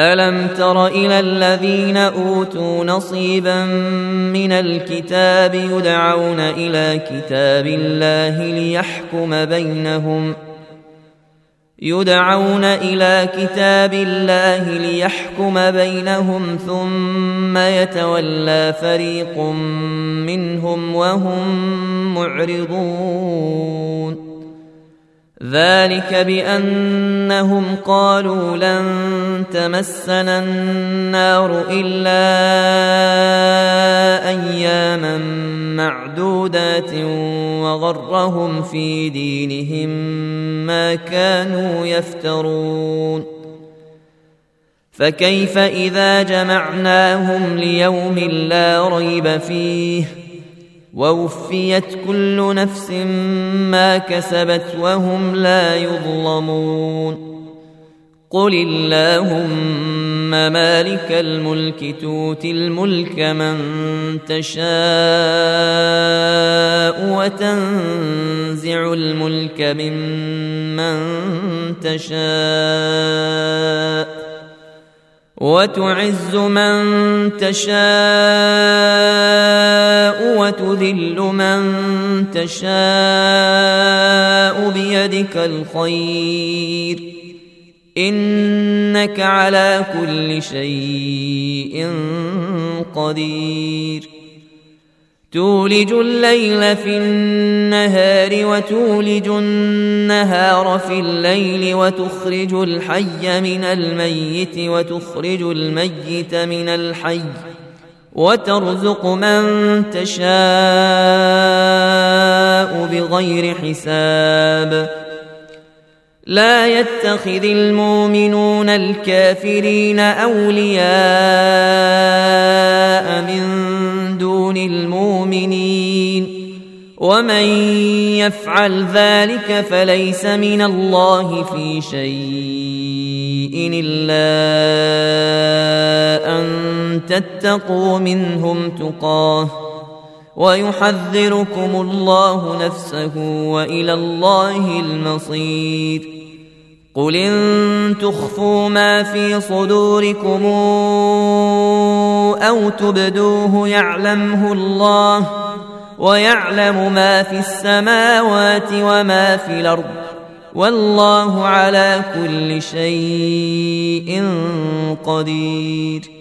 ألم تر إلى الذين أوتوا نصيبا من الكتاب يدعون إلى كتاب الله ليحكم بينهم ثم يتولى فريق منهم وهم معرضون ذلك بأنهم قالوا لن تمسنا النار إلا أياما معدودات وغرهم في دينهم ما كانوا يفترون فكيف إذا جمعناهم ليوم لا ريب فيه ووفيت كل نفس ما كسبت وهم لا يظلمون قل اللهم مالك الملك تؤتي الملك من تشاء وتنزع الملك ممن تشاء وتعز من تشاء وتذل من تشاء بيدك الخير إنك على كل شيء قدير تولج الليل في النهار وتولج النهار في الليل وتخرج الحي من الميت وتخرج الميت من الحي وترزق من تشاء بغير حساب لا يتخذ المؤمنون الكافرين أولياء من دون المؤمنين ومن يفعل ذلك فليس من الله في شيء إلا أن تتقوا منهم تقاه ويحذركم الله نفسه وإلى الله المصير قل إن تخفوا ما في صدوركم أو تبدوه يعلمه الله ويعلم ما في السماوات وما في الأرض والله على كل شيء قدير